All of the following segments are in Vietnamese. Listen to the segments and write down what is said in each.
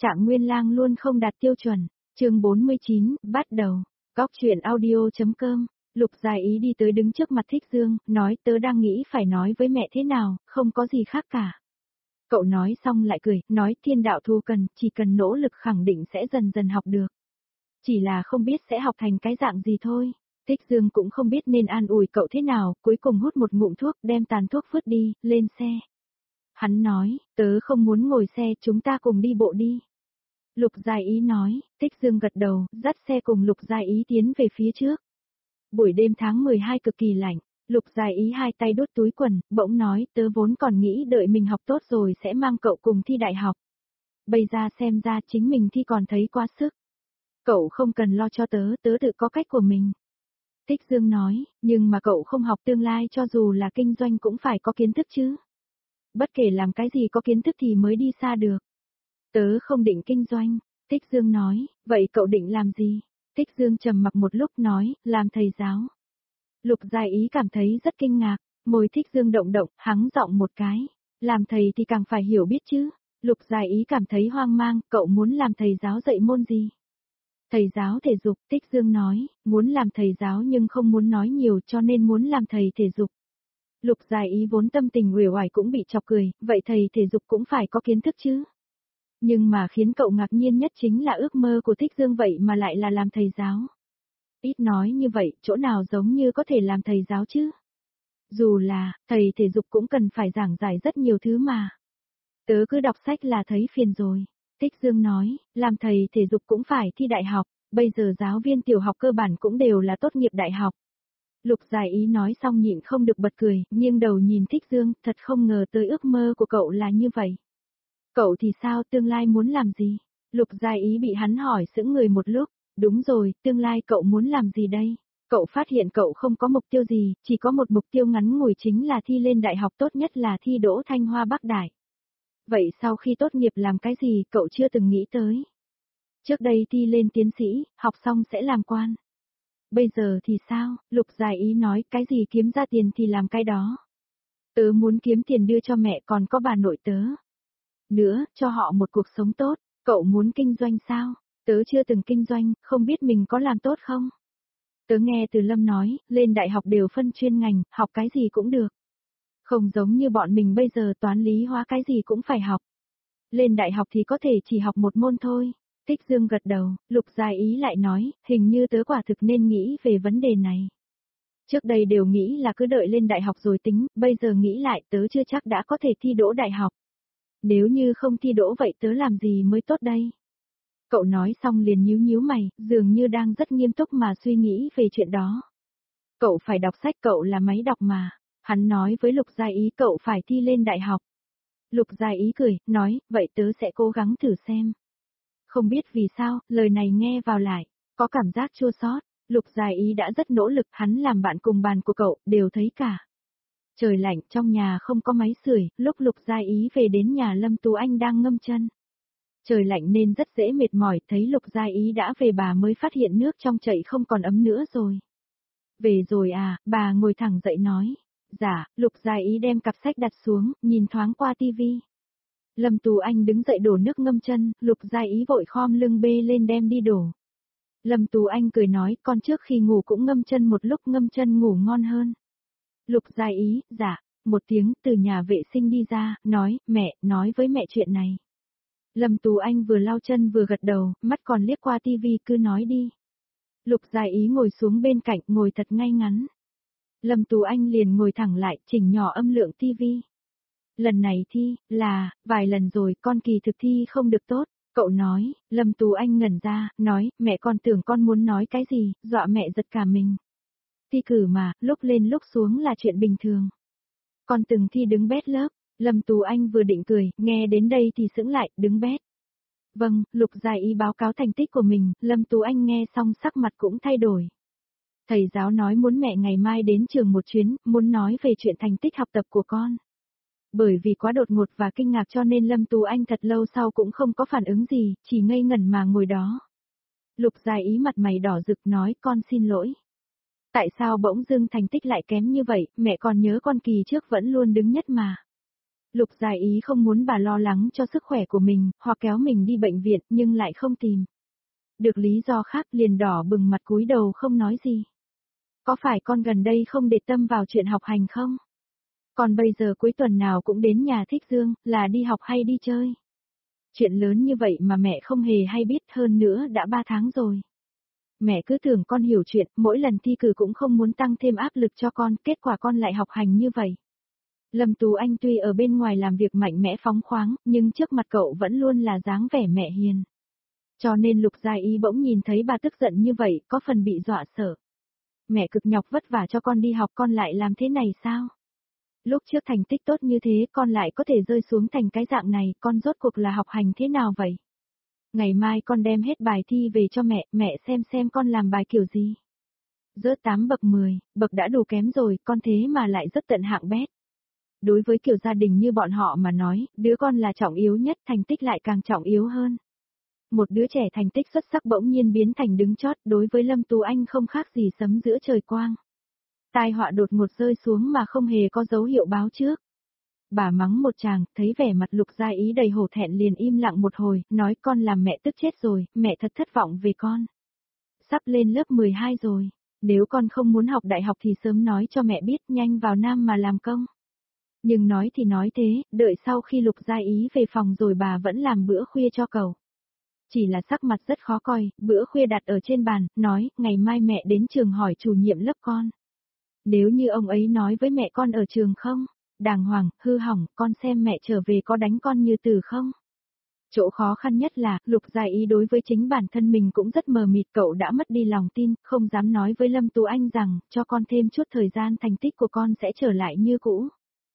Trạng Nguyên Lang luôn không đạt tiêu chuẩn. Chương 49, bắt đầu. Góc truyện audio.com. Lục Dài Ý đi tới đứng trước mặt Thích Dương, nói tớ đang nghĩ phải nói với mẹ thế nào, không có gì khác cả. Cậu nói xong lại cười, nói thiên đạo thu cần, chỉ cần nỗ lực khẳng định sẽ dần dần học được. Chỉ là không biết sẽ học thành cái dạng gì thôi. Thích Dương cũng không biết nên an ủi cậu thế nào, cuối cùng hút một ngụm thuốc, đem tàn thuốc vứt đi, lên xe. Hắn nói, tớ không muốn ngồi xe, chúng ta cùng đi bộ đi. Lục Dài Ý nói, Thích Dương gật đầu, dắt xe cùng Lục Dài Ý tiến về phía trước. Buổi đêm tháng 12 cực kỳ lạnh, Lục Dài Ý hai tay đút túi quần, bỗng nói, tớ vốn còn nghĩ đợi mình học tốt rồi sẽ mang cậu cùng thi đại học. Bây giờ xem ra chính mình thi còn thấy quá sức. Cậu không cần lo cho tớ, tớ tự có cách của mình. Thích Dương nói, nhưng mà cậu không học tương lai cho dù là kinh doanh cũng phải có kiến thức chứ. Bất kể làm cái gì có kiến thức thì mới đi xa được. Tớ không định kinh doanh, Thích Dương nói, vậy cậu định làm gì? Thích Dương trầm mặc một lúc nói, làm thầy giáo. Lục Dài Ý cảm thấy rất kinh ngạc, môi Thích Dương động động, hắng giọng một cái. Làm thầy thì càng phải hiểu biết chứ. Lục Dài Ý cảm thấy hoang mang, cậu muốn làm thầy giáo dạy môn gì? Thầy giáo thể dục, Thích Dương nói, muốn làm thầy giáo nhưng không muốn nói nhiều cho nên muốn làm thầy thể dục. Lục Dài Ý vốn tâm tình uể oải cũng bị chọc cười, vậy thầy thể dục cũng phải có kiến thức chứ. Nhưng mà khiến cậu ngạc nhiên nhất chính là ước mơ của Thích Dương vậy mà lại là làm thầy giáo. Ít nói như vậy, chỗ nào giống như có thể làm thầy giáo chứ? Dù là, thầy thể dục cũng cần phải giảng giải rất nhiều thứ mà. Tớ cứ đọc sách là thấy phiền rồi. Thích Dương nói, làm thầy thể dục cũng phải thi đại học, bây giờ giáo viên tiểu học cơ bản cũng đều là tốt nghiệp đại học. Lục Dài Ý nói xong nhịn không được bật cười, nghiêng đầu nhìn Thích Dương, thật không ngờ tới ước mơ của cậu là như vậy. Cậu thì sao, tương lai muốn làm gì? Lục Dài Ý bị hắn hỏi sững người một lúc, đúng rồi, tương lai cậu muốn làm gì đây? Cậu phát hiện cậu không có mục tiêu gì, chỉ có một mục tiêu ngắn ngủi chính là thi lên đại học, tốt nhất là thi đỗ Thanh Hoa Bắc Đại. Vậy sau khi tốt nghiệp làm cái gì cậu chưa từng nghĩ tới? Trước đây thi lên tiến sĩ, học xong sẽ làm quan. Bây giờ thì sao? Lục Dài Ý nói, cái gì kiếm ra tiền thì làm cái đó. Tớ muốn kiếm tiền đưa cho mẹ còn có bà nội tớ. Nữa, cho họ một cuộc sống tốt. Cậu muốn kinh doanh sao? Tớ chưa từng kinh doanh, không biết mình có làm tốt không? Tớ nghe từ Lâm nói, lên đại học đều phân chuyên ngành, học cái gì cũng được. Không giống như bọn mình bây giờ toán lý hóa cái gì cũng phải học. Lên đại học thì có thể chỉ học một môn thôi. Thích Dương gật đầu, Lục Dài Ý lại nói, hình như tớ quả thực nên nghĩ về vấn đề này. Trước đây đều nghĩ là cứ đợi lên đại học rồi tính, bây giờ nghĩ lại tớ chưa chắc đã có thể thi đỗ đại học. Nếu như không thi đỗ vậy tớ làm gì mới tốt đây? Cậu nói xong liền nhíu nhíu mày, dường như đang rất nghiêm túc mà suy nghĩ về chuyện đó. Cậu phải đọc sách, cậu là máy đọc mà. Hắn nói với Lục Dài Ý cậu phải thi lên đại học. Lục Dài Ý cười, nói, vậy tớ sẽ cố gắng thử xem. Không biết vì sao, lời này nghe vào lại, có cảm giác chua xót. Lục Dài Ý đã rất nỗ lực, hắn làm bạn cùng bàn của cậu, đều thấy cả. Trời lạnh, trong nhà không có máy sưởi, lúc Lục Dài Ý về đến nhà Lâm Tú Anh đang ngâm chân. Trời lạnh nên rất dễ mệt mỏi, thấy Lục Dài Ý đã về bà mới phát hiện nước trong chảy không còn ấm nữa rồi. Về rồi à, bà ngồi thẳng dậy nói. Dạ, Lục Dài Ý đem cặp sách đặt xuống, nhìn thoáng qua tivi. Lâm Tú Anh đứng dậy đổ nước ngâm chân, Lục Dài Ý vội khom lưng bê lên đem đi đổ. Lâm Tú Anh cười nói, con trước khi ngủ cũng ngâm chân một lúc, ngâm chân ngủ ngon hơn. Lục Dài Ý, dạ, một tiếng từ nhà vệ sinh đi ra, nói, mẹ, nói với mẹ chuyện này. Lâm Tú Anh vừa lau chân vừa gật đầu, mắt còn liếc qua tivi, cứ nói đi. Lục Dài Ý ngồi xuống bên cạnh, ngồi thật ngay ngắn. Lâm Tú Anh liền ngồi thẳng lại, chỉnh nhỏ âm lượng tivi. Lần này thi, vài lần rồi, con kỳ thực thi không được tốt, cậu nói. Lâm Tú Anh ngẩn ra, nói, mẹ con tưởng con muốn nói cái gì, dọa mẹ giật cả mình. Thi cử mà, lúc lên lúc xuống là chuyện bình thường. Con từng thi đứng bét lớp. Lâm Tú Anh vừa định cười, nghe đến đây thì sững lại, đứng bét. Vâng, Lục Dài Ý báo cáo thành tích của mình, Lâm Tú Anh nghe xong sắc mặt cũng thay đổi. Thầy giáo nói muốn mẹ ngày mai đến trường một chuyến, muốn nói về chuyện thành tích học tập của con. Bởi vì quá đột ngột và kinh ngạc cho nên Lâm Tú Anh thật lâu sau cũng không có phản ứng gì, chỉ ngây ngẩn mà ngồi đó. Lục Dài Ý mặt mày đỏ rực nói, con xin lỗi. Tại sao bỗng dưng thành tích lại kém như vậy, mẹ còn nhớ con kỳ trước vẫn luôn đứng nhất mà. Lục Dài Ý không muốn bà lo lắng cho sức khỏe của mình, hoặc kéo mình đi bệnh viện, nhưng lại không tìm được lý do khác, liền đỏ bừng mặt cúi đầu không nói gì. Có phải con gần đây không để tâm vào chuyện học hành không? Còn bây giờ cuối tuần nào cũng đến nhà Thích Dương, là đi học hay đi chơi? Chuyện lớn như vậy mà mẹ không hề hay biết, hơn nữa đã 3 tháng rồi. Mẹ cứ tưởng con hiểu chuyện, mỗi lần thi cử cũng không muốn tăng thêm áp lực cho con, kết quả con lại học hành như vậy. Lâm Tú Anh tuy ở bên ngoài làm việc mạnh mẽ phóng khoáng, nhưng trước mặt cậu vẫn luôn là dáng vẻ mẹ hiền. Cho nên Lục Gia Ý bỗng nhìn thấy bà tức giận như vậy, có phần bị dọa sợ. Mẹ cực nhọc vất vả cho con đi học, con lại làm thế này sao? Lúc trước thành tích tốt như thế con lại có thể rơi xuống thành cái dạng này, con rốt cuộc là học hành thế nào vậy? Ngày mai con đem hết bài thi về cho mẹ xem con làm bài kiểu gì. Rớt 8 bậc 10, bậc đã đủ kém rồi, con thế mà lại rất tận hạng bét. Đối với kiểu gia đình như bọn họ mà nói, đứa con là trọng yếu nhất, thành tích lại càng trọng yếu hơn. Một đứa trẻ thành tích xuất sắc bỗng nhiên biến thành đứng chót, đối với Lâm Tú Anh không khác gì sấm giữa trời quang. Tai họa đột ngột rơi xuống mà không hề có dấu hiệu báo trước. Bà mắng một chàng, thấy vẻ mặt Lục Gia Ý đầy hổ thẹn liền im lặng một hồi, nói con làm mẹ tức chết rồi, mẹ thật thất vọng về con. Sắp lên lớp 12 rồi, nếu con không muốn học đại học thì sớm nói cho mẹ biết, nhanh vào Nam mà làm công. Nhưng nói thì nói thế, đợi sau khi Lục Gia Ý về phòng rồi bà vẫn làm bữa khuya cho cậu. Chỉ là sắc mặt rất khó coi, bữa khuya đặt ở trên bàn, nói, ngày mai mẹ đến trường hỏi chủ nhiệm lớp con. Nếu như ông ấy nói với mẹ con ở trường không, đàng hoàng, hư hỏng, con xem mẹ trở về có đánh con như từ không. Chỗ khó khăn nhất là, Lục Gia Ý đối với chính bản thân mình cũng rất mờ mịt, cậu đã mất đi lòng tin, không dám nói với Lâm Tú Anh rằng, cho con thêm chút thời gian thành tích của con sẽ trở lại như cũ.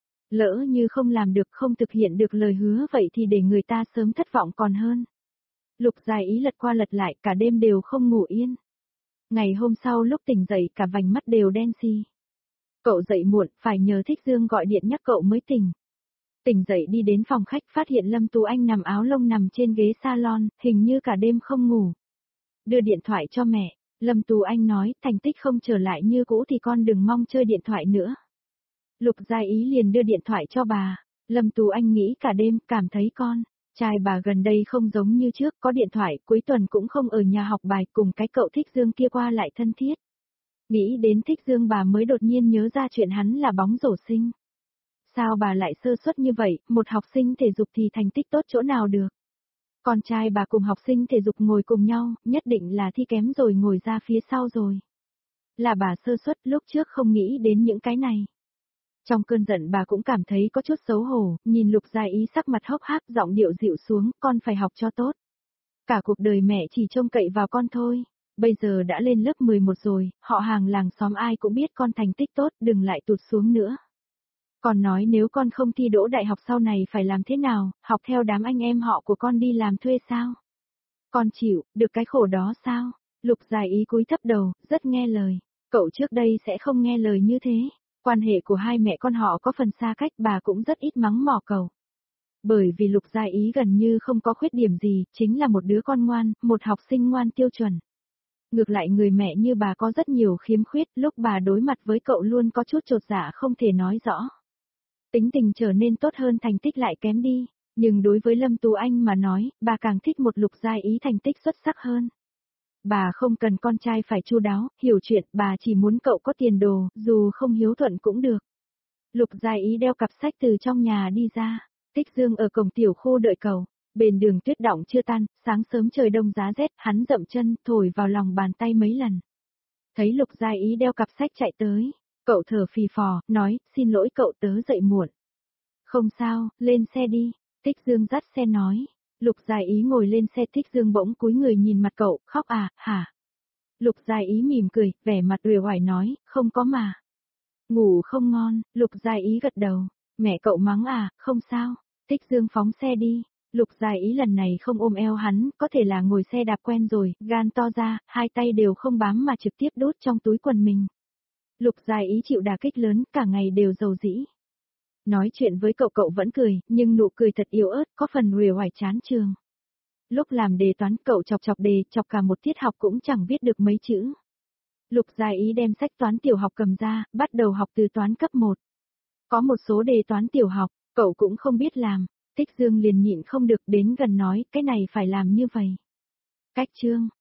Lỡ như không làm được, không thực hiện được lời hứa vậy thì để người ta sớm thất vọng còn hơn. Lục Gia Ý lật qua lật lại, cả đêm đều không ngủ yên. Ngày hôm sau lúc tỉnh dậy cả vành mắt đều đen xì. Cậu dậy muộn, phải nhờ Thích Dương gọi điện nhắc cậu mới tỉnh. Tỉnh dậy đi đến phòng khách phát hiện Lâm Tú Anh nằm áo lông nằm trên ghế salon, hình như cả đêm không ngủ. Đưa điện thoại cho mẹ, Lâm Tú Anh nói, thành tích không trở lại như cũ thì con đừng mong chơi điện thoại nữa. Lục Gia Ý liền đưa điện thoại cho bà, Lâm Tú Anh nghĩ cả đêm, cảm thấy con trai bà gần đây không giống như trước, có điện thoại, cuối tuần cũng không ở nhà học bài, cùng cái cậu Thích Dương kia qua lại thân thiết. Nghĩ đến Thích Dương bà mới đột nhiên nhớ ra chuyện hắn là bóng rổ sinh. Sao bà lại sơ suất như vậy, một học sinh thể dục thì thành tích tốt chỗ nào được. Con trai bà cùng học sinh thể dục ngồi cùng nhau, nhất định là thi kém rồi ngồi ra phía sau rồi. Là bà sơ suất, lúc trước không nghĩ đến những cái này. Trong cơn giận bà cũng cảm thấy có chút xấu hổ, nhìn Lục Gia Ý sắc mặt hốc hác, giọng điệu dịu xuống, con phải học cho tốt. Cả cuộc đời mẹ chỉ trông cậy vào con thôi. Bây giờ đã lên lớp 11 rồi, họ hàng làng xóm ai cũng biết con thành tích tốt, đừng lại tụt xuống nữa. Còn nói nếu con không thi đỗ đại học sau này phải làm thế nào, học theo đám anh em họ của con đi làm thuê sao? Con chịu, được cái khổ đó sao? Lục Gia Ý cúi thấp đầu, rất nghe lời. Cậu trước đây sẽ không nghe lời như thế. Quan hệ của hai mẹ con họ có phần xa cách, bà cũng rất ít mắng mỏ cậu. Bởi vì Lục Gia Ý gần như không có khuyết điểm gì, chính là một đứa con ngoan, một học sinh ngoan tiêu chuẩn. Ngược lại người mẹ như bà có rất nhiều khiếm khuyết, lúc bà đối mặt với cậu luôn có chút chột dạ không thể nói rõ. Tính tình trở nên tốt hơn, thành tích lại kém đi, nhưng đối với Lâm Tú Anh mà nói, bà càng thích một Lục Gia Ý thành tích xuất sắc hơn. Bà không cần con trai phải chu đáo, hiểu chuyện, bà chỉ muốn cậu có tiền đồ, dù không hiếu thuận cũng được. Lục Gia Ý đeo cặp sách từ trong nhà đi ra, Thích Dương ở cổng tiểu khu đợi cậu. Bên đường tuyết đọng chưa tan, sáng sớm trời đông giá rét, hắn dậm chân, thổi vào lòng bàn tay mấy lần. Thấy Lục Gia Ý đeo cặp sách chạy tới, cậu thở phì phò, nói, xin lỗi cậu tớ dậy muộn. Không sao, lên xe đi, Thích Dương dắt xe nói. Lục Gia Ý ngồi lên xe, Thích Dương bỗng cúi người nhìn mặt cậu, khóc à, hả? Lục Gia Ý mỉm cười, vẻ mặt uể oải nói, không có mà. Ngủ không ngon, Lục Gia Ý gật đầu, mẹ cậu mắng à, không sao. Thích Dương phóng xe đi. Lục Gia Ý lần này không ôm eo hắn, có thể là ngồi xe đạp quen rồi, gan to ra, hai tay đều không bám mà trực tiếp đút trong túi quần mình. Lục Gia Ý chịu đả kích lớn, cả ngày đều dầu dĩ. Nói chuyện với cậu vẫn cười, nhưng nụ cười thật yếu ớt, có phần uể oải chán trường. Lúc làm đề toán cậu chọc đề, chọc cả một tiết học cũng chẳng viết được mấy chữ. Lục Gia Ý đem sách toán tiểu học cầm ra, bắt đầu học từ toán cấp 1. Có một số đề toán tiểu học, Cậu cũng không biết làm, Thích Dương liền nhịn không được đến gần nói, cái này phải làm như vậy. Cách Trương,